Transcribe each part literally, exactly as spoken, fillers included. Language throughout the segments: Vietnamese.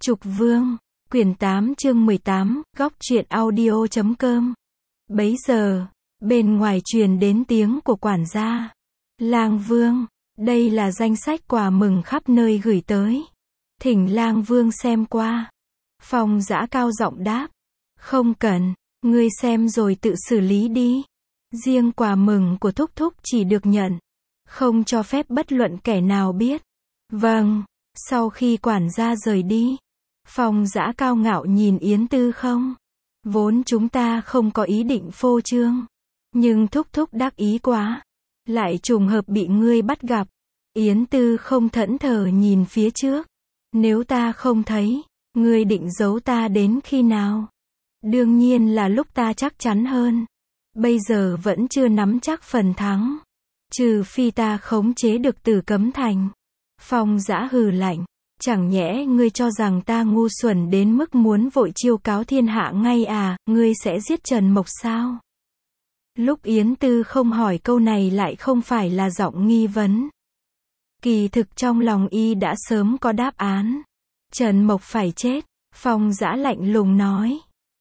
Trục Vương, quyển tám chương mười tám, góc truyện audio chấm com. Bấy giờ, bên ngoài truyền đến tiếng của quản gia. Lang Vương, đây là danh sách quà mừng khắp nơi gửi tới. Thỉnh Lang Vương xem qua. Phong Dã cao giọng đáp. Không cần, ngươi xem rồi tự xử lý đi. Riêng quà mừng của thúc thúc chỉ được nhận. Không cho phép bất luận kẻ nào biết. Vâng, sau khi quản gia rời đi. Phong Dã cao ngạo nhìn Yến Tư Không. Vốn chúng ta không có ý định phô trương. Nhưng thúc thúc đắc ý quá. Lại trùng hợp bị ngươi bắt gặp. Yến Tư Không thẫn thờ nhìn phía trước. Nếu ta không thấy, ngươi định giấu ta đến khi nào? Đương nhiên là lúc ta chắc chắn hơn. Bây giờ vẫn chưa nắm chắc phần thắng. Trừ phi ta khống chế được Tử Cấm Thành. Phong Dã hừ lạnh. Chẳng nhẽ ngươi cho rằng ta ngu xuẩn đến mức muốn vội chiêu cáo thiên hạ ngay à, ngươi sẽ giết Trần Mộc sao? Lúc Yến Tư Không hỏi câu này lại không phải là giọng nghi vấn. Kỳ thực trong lòng y đã sớm có đáp án. Trần Mộc phải chết, Phong Dã lạnh lùng nói.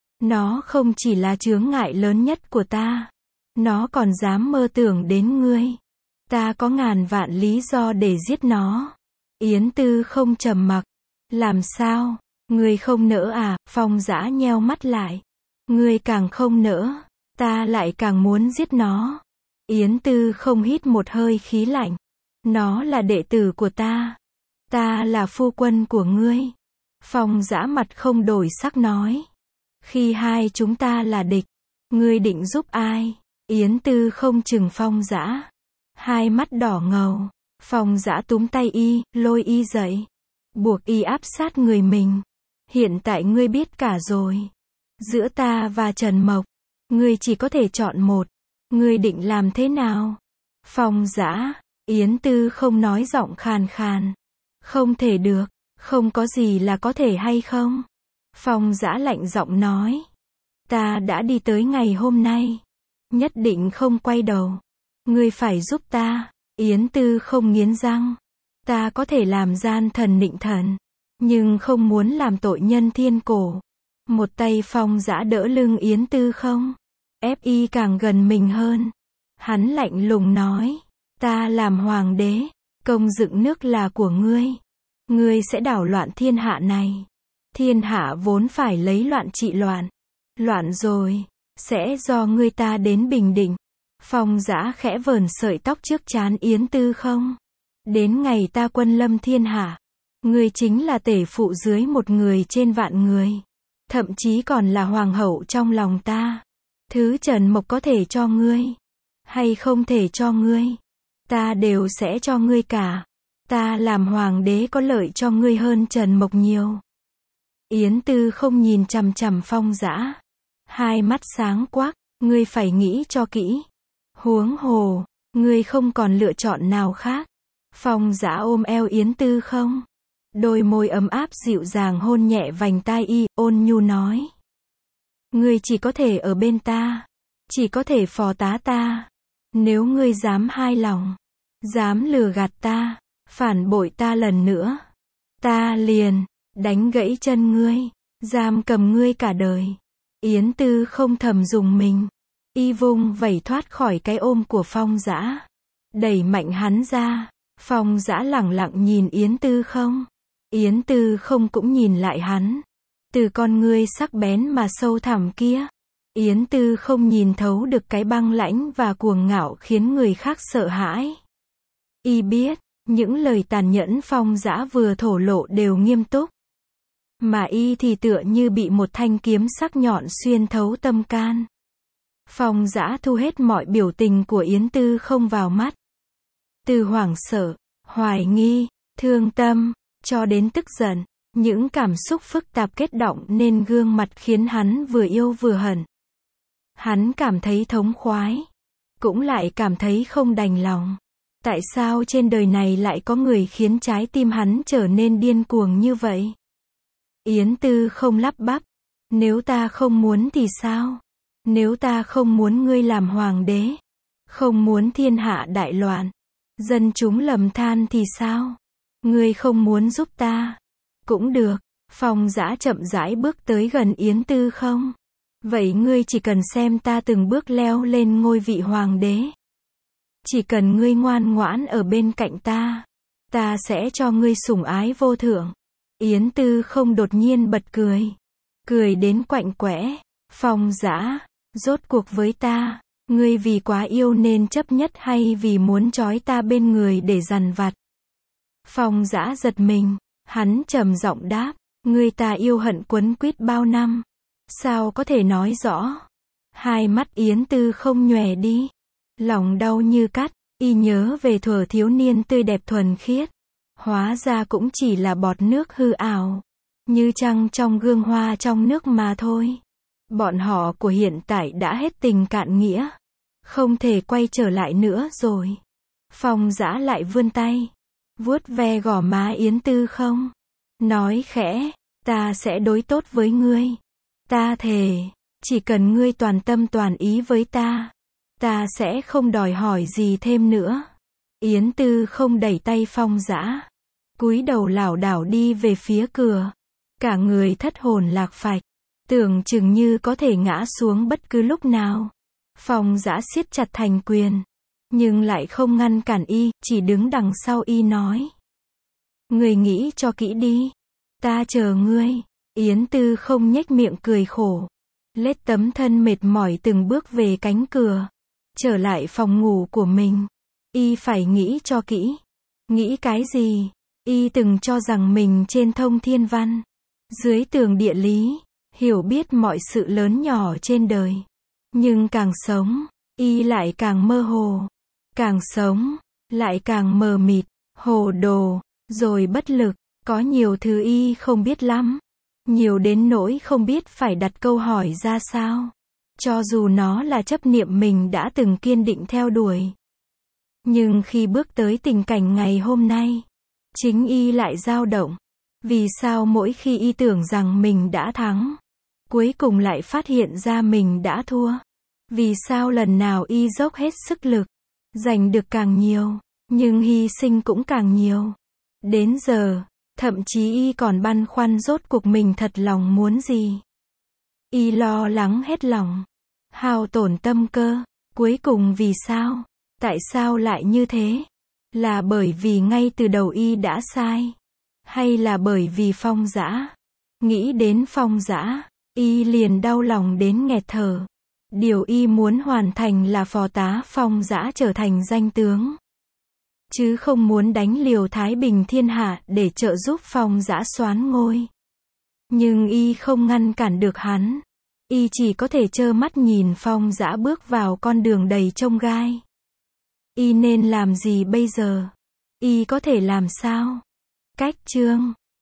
Nó không chỉ là chướng ngại lớn nhất của ta. Nó còn dám mơ tưởng đến ngươi. Ta có ngàn vạn lý do để giết nó. Yến Tư Không trầm mặc. Làm sao? Ngươi không nỡ à? Phong Dã nheo mắt lại. Ngươi càng không nỡ, ta lại càng muốn giết nó. Yến Tư Không hít một hơi khí lạnh. Nó là đệ tử của ta. Ta là phu quân của ngươi. Phong Dã mặt không đổi sắc nói. Khi hai chúng ta là địch, ngươi định giúp ai? Yến Tư Không trừng Phong Dã. Hai mắt đỏ ngầu. Phong Dã túm tay y, lôi y dậy. Buộc y áp sát người mình. Hiện tại ngươi biết cả rồi. Giữa ta và Trần Mộc, ngươi chỉ có thể chọn một. Ngươi định làm thế nào? Phong Dã, Yến Tư Không nói giọng khàn khàn. Không thể được, không có gì là có thể hay không? Phong Dã lạnh giọng nói. Ta đã đi tới ngày hôm nay. Nhất định không quay đầu. Ngươi phải giúp ta. Yến Tư Không nghiến răng. Ta có thể làm gian thần nịnh thần. Nhưng không muốn làm tội nhân thiên cổ. Một tay Phong Dã đỡ lưng Yến Tư Không. Ép y càng gần mình hơn. Hắn lạnh lùng nói. Ta làm hoàng đế. Công dựng nước là của ngươi. Ngươi sẽ đảo loạn thiên hạ này. Thiên hạ vốn phải lấy loạn trị loạn. Loạn rồi. Sẽ do ngươi ta đến bình định. Phong Dã khẽ vờn sợi tóc trước trán Yến Tư Không. Đến ngày ta quân lâm thiên hạ. Ngươi chính là tể phụ dưới một người trên vạn người. Thậm chí còn là hoàng hậu trong lòng ta. Thứ Trần Mộc có thể cho ngươi. Hay không thể cho ngươi. Ta đều sẽ cho ngươi cả. Ta làm hoàng đế có lợi cho ngươi hơn Trần Mộc nhiều. Yến Tư Không nhìn chằm chằm Phong Dã. Hai mắt sáng quắc. Ngươi phải nghĩ cho kỹ. Huống hồ, ngươi không còn lựa chọn nào khác. Phong Dã ôm eo Yến Tư Không. Đôi môi ấm áp dịu dàng hôn nhẹ vành tai y, ôn nhu nói. Ngươi chỉ có thể ở bên ta. Chỉ có thể phò tá ta. Nếu ngươi dám hai lòng. Dám lừa gạt ta. Phản bội ta lần nữa. Ta liền, đánh gãy chân ngươi. Giam cầm ngươi cả đời. Yến Tư Không thầm dùng mình. Y vung vẩy thoát khỏi cái ôm của Phong Dã. Đẩy mạnh hắn ra. Phong Dã lẳng lặng nhìn Yến Tư Không. Yến Tư Không cũng nhìn lại hắn. Từ con ngươi sắc bén mà sâu thẳm kia. Yến Tư Không nhìn thấu được cái băng lãnh và cuồng ngạo khiến người khác sợ hãi. Y biết, những lời tàn nhẫn Phong Dã vừa thổ lộ đều nghiêm túc. Mà y thì tựa như bị một thanh kiếm sắc nhọn xuyên thấu tâm can. Phong Dã thu hết mọi biểu tình của Yến Tư Không vào mắt. Từ hoảng sợ, hoài nghi, thương tâm, cho đến tức giận. Những cảm xúc phức tạp kết động nên gương mặt khiến hắn vừa yêu vừa hận. Hắn cảm thấy thống khoái. Cũng lại cảm thấy không đành lòng. Tại sao trên đời này lại có người khiến trái tim hắn trở nên điên cuồng như vậy? Yến Tư Không lắp bắp. Nếu ta không muốn thì sao? Nếu ta không muốn ngươi làm hoàng đế, không muốn thiên hạ đại loạn, dân chúng lầm than thì sao? Ngươi không muốn giúp ta, cũng được. Phong Dã chậm rãi bước tới gần Yến Tư Không. Vậy ngươi chỉ cần xem ta từng bước leo lên ngôi vị hoàng đế. Chỉ cần ngươi ngoan ngoãn ở bên cạnh ta, ta sẽ cho ngươi sủng ái vô thượng. Yến Tư Không đột nhiên bật cười. Cười đến quạnh quẽ. Phong Dã, rốt cuộc với ta, ngươi vì quá yêu nên chấp nhất hay vì muốn trói ta bên người để dằn vặt? Phong Dã giật mình, hắn trầm giọng đáp, ngươi ta yêu hận quấn quýt bao năm, sao có thể nói rõ? Hai mắt Yến Tư Không nhòe đi, lòng đau như cắt, y nhớ về thuở thiếu niên tươi đẹp thuần khiết, hóa ra cũng chỉ là bọt nước hư ảo, như trăng trong gương hoa trong nước mà thôi. Bọn họ của hiện tại đã hết tình cạn nghĩa, không thể quay trở lại nữa rồi. Phong Dã lại vươn tay, vuốt ve gò má Yến Tư Không, nói khẽ, ta sẽ đối tốt với ngươi. Ta thề, chỉ cần ngươi toàn tâm toàn ý với ta, ta sẽ không đòi hỏi gì thêm nữa. Yến Tư Không đẩy tay Phong Dã, cúi đầu lảo đảo đi về phía cửa, cả người thất hồn lạc phách, tưởng chừng như có thể ngã xuống bất cứ lúc nào. Phong Dã siết chặt thành quyền, nhưng lại không ngăn cản y, chỉ đứng đằng sau y nói, ngươi nghĩ cho kỹ đi, ta chờ ngươi. Yến Tư Không nhếch miệng cười khổ, lết tấm thân mệt mỏi từng bước về cánh cửa, trở lại phòng ngủ của mình. Y phải nghĩ cho kỹ. Nghĩ cái gì? Y từng cho rằng mình trên thông thiên văn, dưới tường địa lý, hiểu biết mọi sự lớn nhỏ trên đời. Nhưng càng sống, y lại càng mơ hồ. Càng sống, lại càng mờ mịt, hồ đồ, rồi bất lực. Có nhiều thứ y không biết lắm. Nhiều đến nỗi không biết phải đặt câu hỏi ra sao. Cho dù nó là chấp niệm mình đã từng kiên định theo đuổi. Nhưng khi bước tới tình cảnh ngày hôm nay, chính y lại dao động. Vì sao mỗi khi y tưởng rằng mình đã thắng, cuối cùng lại phát hiện ra mình đã thua? Vì sao lần nào y dốc hết sức lực, giành được càng nhiều, nhưng hy sinh cũng càng nhiều? Đến giờ, thậm chí y còn băn khoăn rốt cuộc mình thật lòng muốn gì. Y lo lắng hết lòng, hao tổn tâm cơ. Cuối cùng vì sao? Tại sao lại như thế? Là bởi vì ngay từ đầu y đã sai? Hay là bởi vì Phong Dã? Nghĩ đến Phong Dã, y liền đau lòng đến nghẹt thở. Điều y muốn hoàn thành là phò tá Phong Dã trở thành danh tướng, chứ không muốn đánh liều thái bình thiên hạ để trợ giúp Phong Dã soán ngôi. Nhưng y không ngăn cản được hắn. Y chỉ có thể trơ mắt nhìn Phong Dã bước vào con đường đầy chông gai. Y nên làm gì bây giờ? Y có thể làm sao? Cách chương